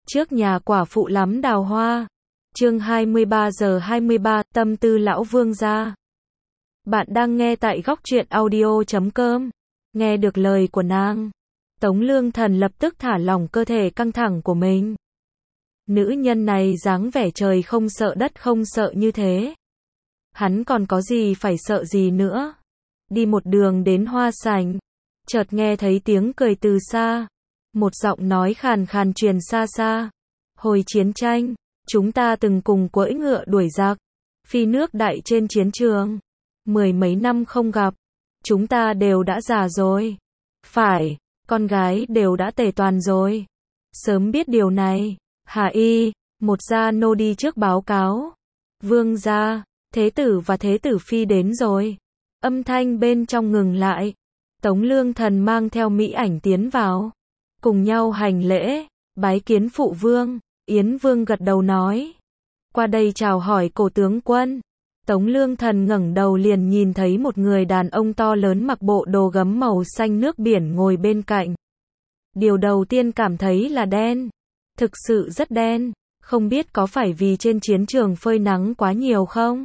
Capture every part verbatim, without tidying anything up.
Trước nhà quả phụ lắm đào hoa. Chương hai mươi ba giờ hai mươi ba, tâm tư lão vương gia. Bạn đang nghe tại góc truyện audio chấm com. Nghe được lời của nàng, Tống Lương Thần lập tức thả lỏng cơ thể căng thẳng của mình. Nữ nhân này dáng vẻ trời không sợ đất không sợ như thế. Hắn còn có gì phải sợ gì nữa. Đi một đường đến hoa sảnh, chợt nghe thấy tiếng cười từ xa. Một giọng nói khàn khàn truyền xa xa. Hồi chiến tranh, chúng ta từng cùng cưỡi ngựa đuổi giặc, phi nước đại trên chiến trường. Mười mấy năm không gặp, chúng ta đều đã già rồi. Phải, con gái đều đã tề toàn rồi. Sớm biết điều này, Hà Y, một gia nô đi trước báo cáo. Vương gia, thế tử và thế tử phi đến rồi. Âm thanh bên trong ngừng lại. Tống Lương Thần mang theo mỹ ảnh tiến vào. Cùng nhau hành lễ, bái kiến phụ vương. Yến Vương gật đầu nói. Qua đây chào hỏi cổ tướng quân. Tống Lương Thần ngẩng đầu liền nhìn thấy một người đàn ông to lớn mặc bộ đồ gấm màu xanh nước biển ngồi bên cạnh. Điều đầu tiên cảm thấy là đen. Thực sự rất đen. Không biết có phải vì trên chiến trường phơi nắng quá nhiều không?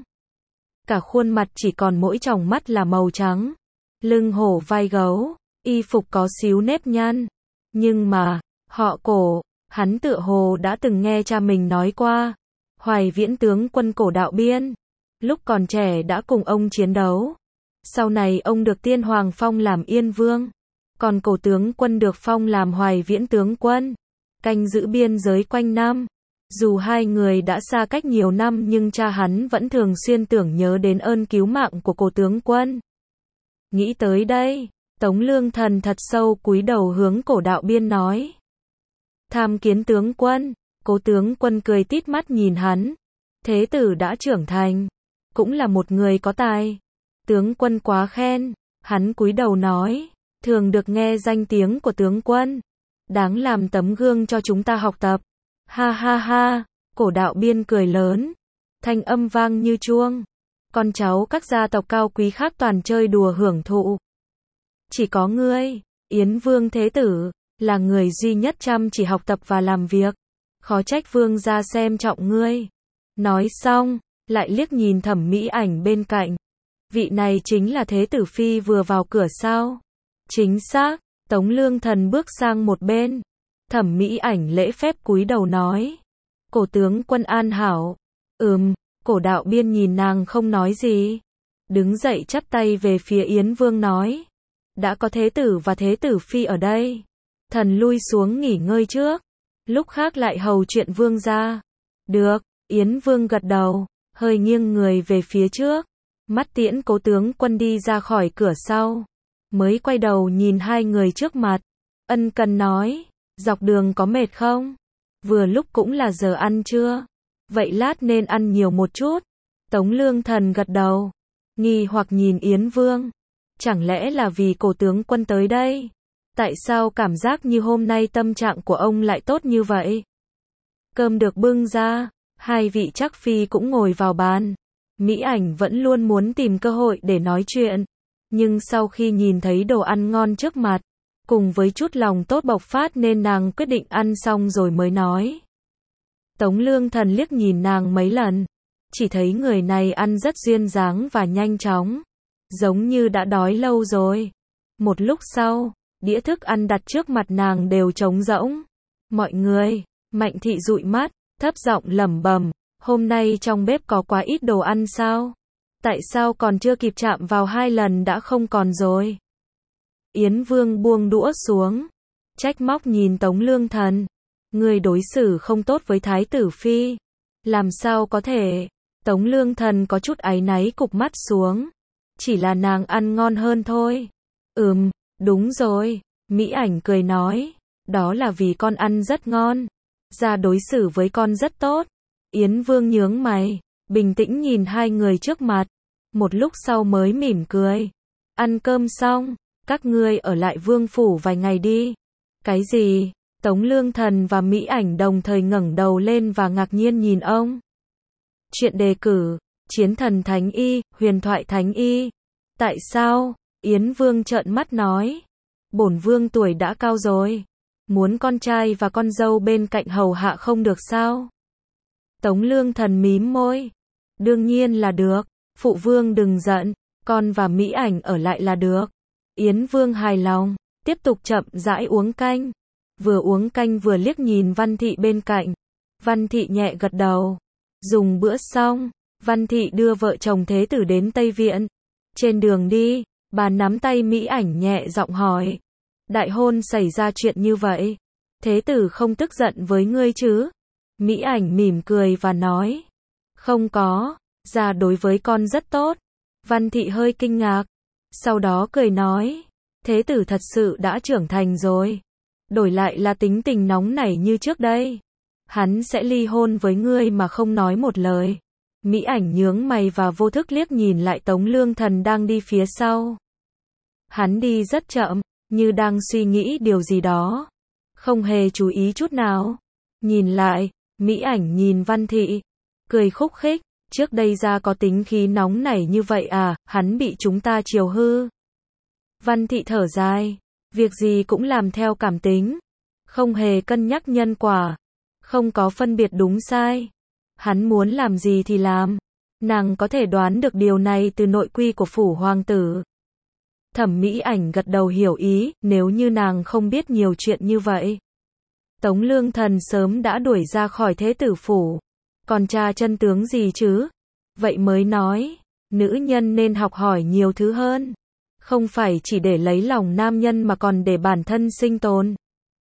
Cả khuôn mặt chỉ còn mỗi tròng mắt là màu trắng. Lưng hổ vai gấu. Y phục có xíu nếp nhăn. Nhưng mà, họ cổ, hắn tựa hồ đã từng nghe cha mình nói qua. Hoài Viễn tướng quân Cổ Đạo Biên. Lúc còn trẻ đã cùng ông chiến đấu. Sau này ông được Tiên Hoàng phong làm Yên Vương. Còn Cổ tướng quân được phong làm Hoài Viễn tướng quân. Canh giữ biên giới quanh năm. Dù hai người đã xa cách nhiều năm nhưng cha hắn vẫn thường xuyên tưởng nhớ đến ơn cứu mạng của Cổ tướng quân. Nghĩ tới đây, Tống Lương Thần thật sâu cúi đầu hướng Cổ Đạo Biên nói. Tham kiến tướng quân. Cố tướng quân cười tít mắt nhìn hắn. Thế tử đã trưởng thành, cũng là một người có tài. Tướng quân quá khen. Hắn cúi đầu nói. Thường được nghe danh tiếng của tướng quân. Đáng làm tấm gương cho chúng ta học tập. Ha ha ha. Cổ Đạo Biên cười lớn. Thanh âm vang như chuông. Con cháu các gia tộc cao quý khác toàn chơi đùa hưởng thụ. Chỉ có ngươi, Yến Vương thế tử, là người duy nhất chăm chỉ học tập và làm việc. Khó trách vương gia xem trọng ngươi. Nói xong, lại liếc nhìn Thẩm Mỹ Ảnh bên cạnh. Vị này chính là thế tử phi vừa vào cửa sao? Chính xác. Tống Lương Thần bước sang một bên. Thẩm Mỹ Ảnh lễ phép cúi đầu nói. Cổ tướng quân an hảo. Ừm. Cổ Đạo Biên nhìn nàng không nói gì. Đứng dậy chắp tay về phía Yến Vương nói. Đã có thế tử và thế tử phi ở đây. Thần lui xuống nghỉ ngơi trước. Lúc khác lại hầu chuyện vương gia. Được. Yến Vương gật đầu. Hơi nghiêng người về phía trước. Mắt tiễn Cố tướng quân đi ra khỏi cửa sau. Mới quay đầu nhìn hai người trước mặt. Ân cần nói. Dọc đường có mệt không? Vừa lúc cũng là giờ ăn trưa. Vậy lát nên ăn nhiều một chút. Tống Lương Thần gật đầu. Nghi hoặc nhìn Yến Vương. Chẳng lẽ là vì cổ tướng quân tới đây? Tại sao cảm giác như hôm nay tâm trạng của ông lại tốt như vậy? Cơm được bưng ra. Hai vị trắc phi cũng ngồi vào bàn. Mỹ Ảnh vẫn luôn muốn tìm cơ hội để nói chuyện. Nhưng sau khi nhìn thấy đồ ăn ngon trước mặt, cùng với chút lòng tốt bộc phát nên nàng quyết định ăn xong rồi mới nói. Tống Lương Thần liếc nhìn nàng mấy lần. Chỉ thấy người này ăn rất duyên dáng và nhanh chóng. Giống như đã đói lâu rồi. Một lúc sau, đĩa thức ăn đặt trước mặt nàng đều trống rỗng. Mọi người, Mạnh Thị dụi mắt, thấp giọng lẩm bẩm. Hôm nay trong bếp có quá ít đồ ăn sao? Tại sao còn chưa kịp chạm vào hai lần đã không còn rồi? Yến Vương buông đũa xuống. Trách móc nhìn Tống Lương Thần. Người đối xử không tốt với Thái tử phi. Làm sao có thể? Tống Lương Thần có chút áy náy cụp mắt xuống. Chỉ là nàng ăn ngon hơn thôi. Ừm, đúng rồi. Mỹ Ảnh cười nói. Đó là vì con ăn rất ngon. Gia đối xử với con rất tốt. Yến Vương nhướng mày. Bình tĩnh nhìn hai người trước mặt. Một lúc sau mới mỉm cười. Ăn cơm xong. Các ngươi ở lại vương phủ vài ngày đi. Cái gì? Tống Lương Thần và Mỹ Ảnh đồng thời ngẩng đầu lên và ngạc nhiên nhìn ông. Chuyện đề cử. Chiến thần Thánh Y, huyền thoại Thánh Y. Tại sao? Yến Vương trợn mắt nói. Bổn vương tuổi đã cao rồi. Muốn con trai và con dâu bên cạnh hầu hạ không được sao? Tống Lương Thần mím môi. Đương nhiên là được, phụ vương đừng giận, con và Mỹ Ảnh ở lại là được. Yến Vương hài lòng, tiếp tục chậm rãi uống canh. Vừa uống canh vừa liếc nhìn Văn Thị bên cạnh. Văn Thị nhẹ gật đầu. Dùng bữa xong, Văn Thị đưa vợ chồng Thế Tử đến Tây Viện. Trên đường đi, bà nắm tay Mỹ Ảnh nhẹ giọng hỏi. Đại hôn xảy ra chuyện như vậy, Thế Tử không tức giận với ngươi chứ? Mỹ Ảnh mỉm cười và nói. Không có, gia đối với con rất tốt. Văn Thị hơi kinh ngạc, sau đó cười nói. Thế Tử thật sự đã trưởng thành rồi. Đổi lại là tính tình nóng nảy như trước đây, hắn sẽ ly hôn với ngươi mà không nói một lời. Mỹ Ảnh nhướng mày và vô thức liếc nhìn lại Tống Lương Thần đang đi phía sau. Hắn đi rất chậm, như đang suy nghĩ điều gì đó, không hề chú ý chút nào. Nhìn lại, Mỹ Ảnh nhìn Văn Thị, cười khúc khích. Trước đây gia có tính khí nóng nảy như vậy à, hắn bị chúng ta chiều hư. Văn Thị thở dài, việc gì cũng làm theo cảm tính, không hề cân nhắc nhân quả, không có phân biệt đúng sai. Hắn muốn làm gì thì làm. Nàng có thể đoán được điều này từ nội quy của phủ hoàng tử. Thẩm Mỹ Ảnh gật đầu hiểu ý, nếu như nàng không biết nhiều chuyện như vậy, Tống Lương Thần sớm đã đuổi ra khỏi Thế Tử phủ. Còn tra chân tướng gì chứ? Vậy mới nói, nữ nhân nên học hỏi nhiều thứ hơn. Không phải chỉ để lấy lòng nam nhân mà còn để bản thân sinh tồn.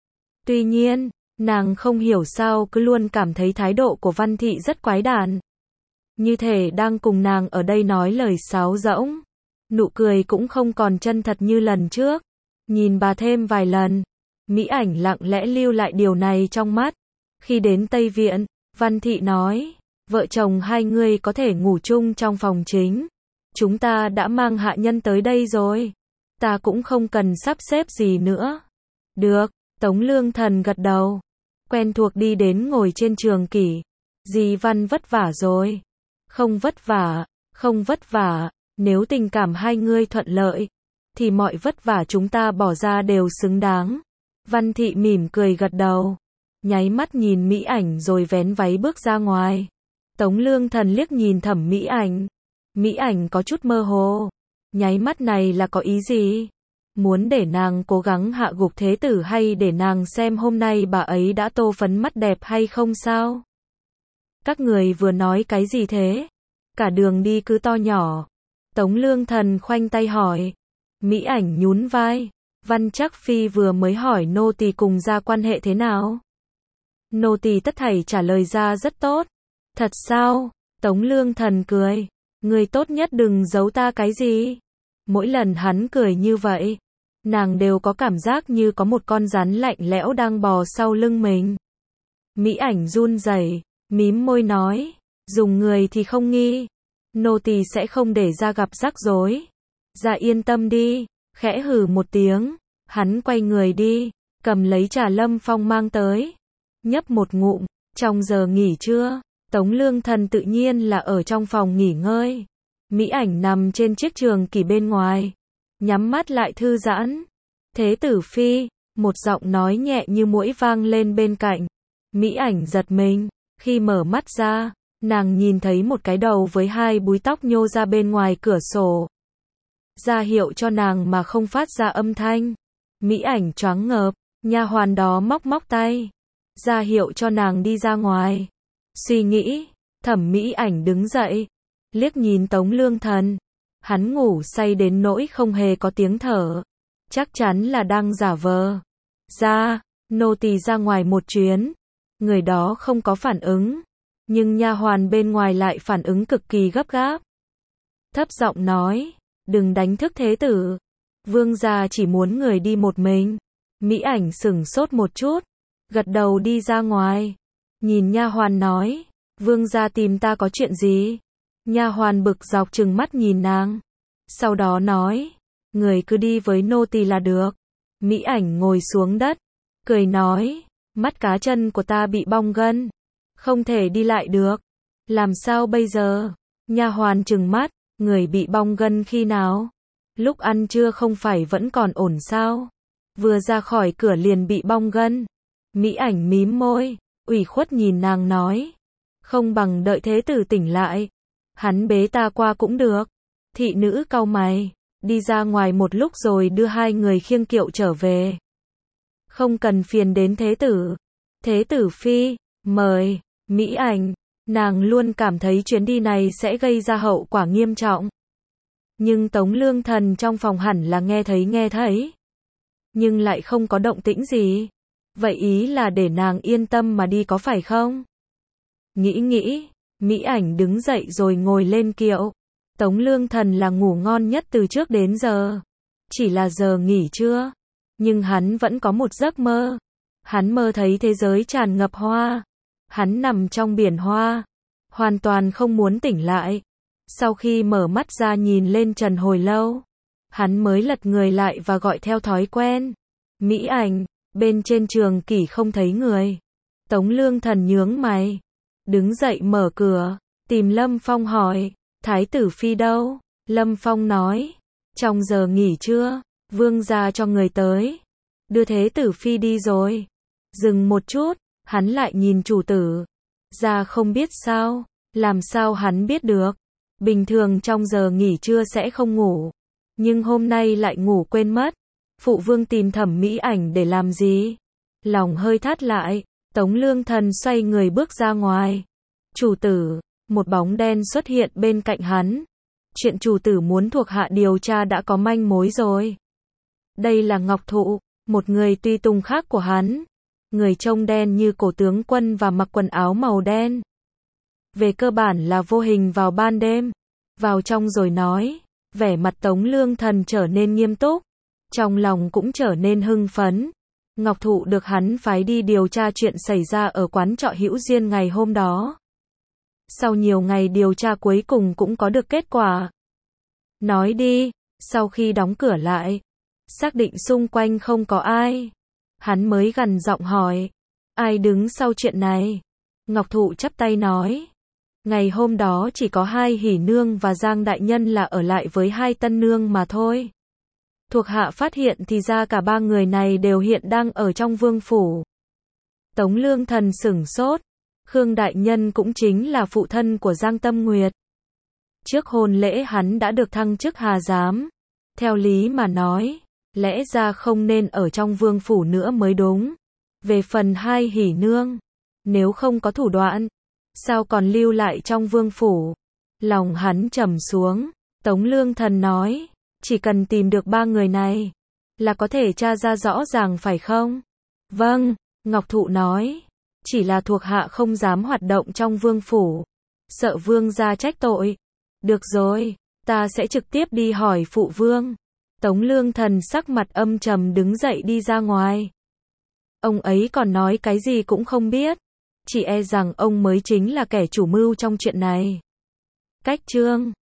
Tuy nhiên, nàng không hiểu sao cứ luôn cảm thấy thái độ của Văn Thị rất quái đản. Như thể đang cùng nàng ở đây nói lời sáo rỗng. Nụ cười cũng không còn chân thật như lần trước. Nhìn bà thêm vài lần, Mỹ Ảnh lặng lẽ lưu lại điều này trong mắt. Khi đến Tây Viện, Văn Thị nói, vợ chồng hai người có thể ngủ chung trong phòng chính. Chúng ta đã mang hạ nhân tới đây rồi. Ta cũng không cần sắp xếp gì nữa. Được, Tống Lương Thần gật đầu. Quen thuộc đi đến ngồi trên trường kỷ. Dì Văn vất vả rồi. Không vất vả, không vất vả. Nếu tình cảm hai người thuận lợi, thì mọi vất vả chúng ta bỏ ra đều xứng đáng. Văn Thị mỉm cười gật đầu, nháy mắt nhìn Mỹ Ảnh rồi vén váy bước ra ngoài. Tống Lương Thần liếc nhìn Thẩm Mỹ Ảnh. Mỹ Ảnh có chút mơ hồ. Nháy mắt này là có ý gì? Muốn để nàng cố gắng hạ gục Thế Tử hay để nàng xem hôm nay bà ấy đã tô phấn mắt đẹp hay không sao? Các người vừa nói cái gì thế? Cả đường đi cứ to nhỏ. Tống Lương Thần khoanh tay hỏi. Mỹ Ảnh nhún vai. Văn Trắc Phi vừa mới hỏi nô tỳ cùng gia quan hệ thế nào? Nô tỳ tất thảy trả lời ra rất tốt. Thật sao? Tống Lương Thần cười. Người tốt nhất đừng giấu ta cái gì. Mỗi lần hắn cười như vậy, nàng đều có cảm giác như có một con rắn lạnh lẽo đang bò sau lưng mình. Mỹ Ảnh run rẩy, mím môi nói, dùng người thì không nghi. Nô tỳ sẽ không để ra gặp rắc rối. Dạ yên tâm đi. Khẽ hừ một tiếng, hắn quay người đi, cầm lấy trà Lâm Phong mang tới, nhấp một ngụm. Trong giờ nghỉ trưa, Tống Lương Thần tự nhiên là ở trong phòng nghỉ ngơi. Mỹ Ảnh nằm trên chiếc trường kỷ bên ngoài, nhắm mắt lại thư giãn. Thế Tử Phi, một giọng nói nhẹ như muỗi vang lên bên cạnh. Mỹ Ảnh giật mình, khi mở mắt ra, nàng nhìn thấy một cái đầu với hai búi tóc nhô ra bên ngoài cửa sổ. Ra hiệu cho nàng mà không phát ra âm thanh. Mỹ Ảnh choáng ngợp, nha hoàn đó móc móc tay, ra hiệu cho nàng đi ra ngoài. Suy nghĩ, Thẩm Mỹ Ảnh đứng dậy, liếc nhìn Tống Lương Thần. Hắn ngủ say đến nỗi không hề có tiếng thở, chắc chắn là đang giả vờ. Ra, nô tỳ ra ngoài một chuyến. Người đó không có phản ứng, nhưng nha hoàn bên ngoài lại phản ứng cực kỳ gấp gáp. Thấp giọng nói, đừng đánh thức Thế Tử. Vương gia chỉ muốn người đi một mình. Mỹ Ảnh sửng sốt một chút, gật đầu đi ra ngoài. Nhìn nha hoàn nói, vương gia tìm ta có chuyện gì? Nha hoàn bực dọc trừng mắt nhìn nàng. Sau đó nói, người cứ đi với nô tỳ là được. Mỹ Ảnh ngồi xuống đất, cười nói, mắt cá chân của ta bị bong gân, không thể đi lại được. Làm sao bây giờ? Nha hoàn trừng mắt, người bị bong gân khi nào? Lúc ăn trưa không phải vẫn còn ổn sao? vừa ra khỏi cửa liền bị bong gân. Mỹ Ảnh mím môi, ủy khuất nhìn nàng nói, không bằng đợi thế tử tỉnh lại, hắn bế ta qua cũng được. Thị nữ cau mày, đi ra ngoài một lúc rồi đưa hai người khiêng kiệu trở về. Không cần phiền đến thế tử. Thế tử phi, mời. Mỹ Ảnh, nàng luôn cảm thấy chuyến đi này sẽ gây ra hậu quả nghiêm trọng. Nhưng Tống Lương Thần trong phòng hẳn là nghe thấy nghe thấy. Nhưng lại không có động tĩnh gì. Vậy ý là để nàng yên tâm mà đi có phải không? Nghĩ nghĩ, Mỹ Ảnh đứng dậy rồi ngồi lên kiệu. Tống Lương Thần là ngủ ngon nhất từ trước đến giờ. Chỉ là giờ nghỉ trưa. Nhưng hắn vẫn có một giấc mơ. Hắn mơ thấy thế giới tràn ngập hoa. Hắn nằm trong biển hoa. Hoàn toàn không muốn tỉnh lại. Sau khi mở mắt ra nhìn lên trần hồi lâu. Hắn mới lật người lại và gọi theo thói quen. Mỹ Ảnh, bên trên trường kỷ không thấy người. Tống Lương Thần nhướng mày. Đứng dậy mở cửa. Tìm Lâm Phong hỏi. Thái tử phi đâu? Lâm Phong nói. Trong giờ nghỉ trưa, vương gia cho người tới. Đưa thế tử phi đi rồi. Dừng một chút, hắn lại nhìn chủ tử. Gia không biết sao? Làm sao hắn biết được? Bình thường trong giờ nghỉ trưa sẽ không ngủ. Nhưng hôm nay lại ngủ quên mất. Phụ vương tìm Thẩm Mỹ Ảnh để làm gì? Lòng hơi thắt lại, Tống Lương Thần xoay người bước ra ngoài. Chủ tử, một bóng đen xuất hiện bên cạnh hắn. Chuyện chủ tử muốn thuộc hạ điều tra đã có manh mối rồi. Đây là Ngọc Thụ, một người tùy tùng khác của hắn. Người trông đen như cổ tướng quân và mặc quần áo màu đen. Về cơ bản là vô hình vào ban đêm. Vào trong rồi nói, vẻ mặt Tống Lương Thần trở nên nghiêm túc. Trong lòng cũng trở nên hưng phấn. Ngọc Thụ được hắn phái đi điều tra chuyện xảy ra ở quán trọ Hữu Diên ngày hôm đó. Sau nhiều ngày điều tra cuối cùng cũng có được kết quả. Nói đi, sau khi đóng cửa lại, xác định xung quanh không có ai, hắn mới gằn giọng hỏi, ai đứng sau chuyện này? Ngọc Thụ chắp tay nói, ngày hôm đó chỉ có hai hỉ nương và Giang đại nhân là ở lại với hai tân nương mà thôi. Thuộc hạ phát hiện thì ra cả ba người này đều hiện đang ở trong vương phủ. Tống Lương Thần sửng sốt. Khương đại nhân cũng chính là phụ thân của Giang Tâm Nguyệt. Trước hôn lễ hắn đã được thăng chức hà giám. Theo lý mà nói, lẽ ra không nên ở trong vương phủ nữa mới đúng. Về phần hai hỉ nương, nếu không có thủ đoạn, sao còn lưu lại trong vương phủ? Lòng hắn trầm xuống. Tống Lương Thần nói, chỉ cần tìm được ba người này, là có thể tra ra rõ ràng phải không? Vâng, Ngọc Thụ nói. Chỉ là thuộc hạ không dám hoạt động trong vương phủ. Sợ vương gia trách tội. Được rồi, ta sẽ trực tiếp đi hỏi phụ vương. Tống Lương Thần sắc mặt âm trầm đứng dậy đi ra ngoài. Ông ấy còn nói cái gì cũng không biết. Chỉ e rằng ông mới chính là kẻ chủ mưu trong chuyện này. Cách chương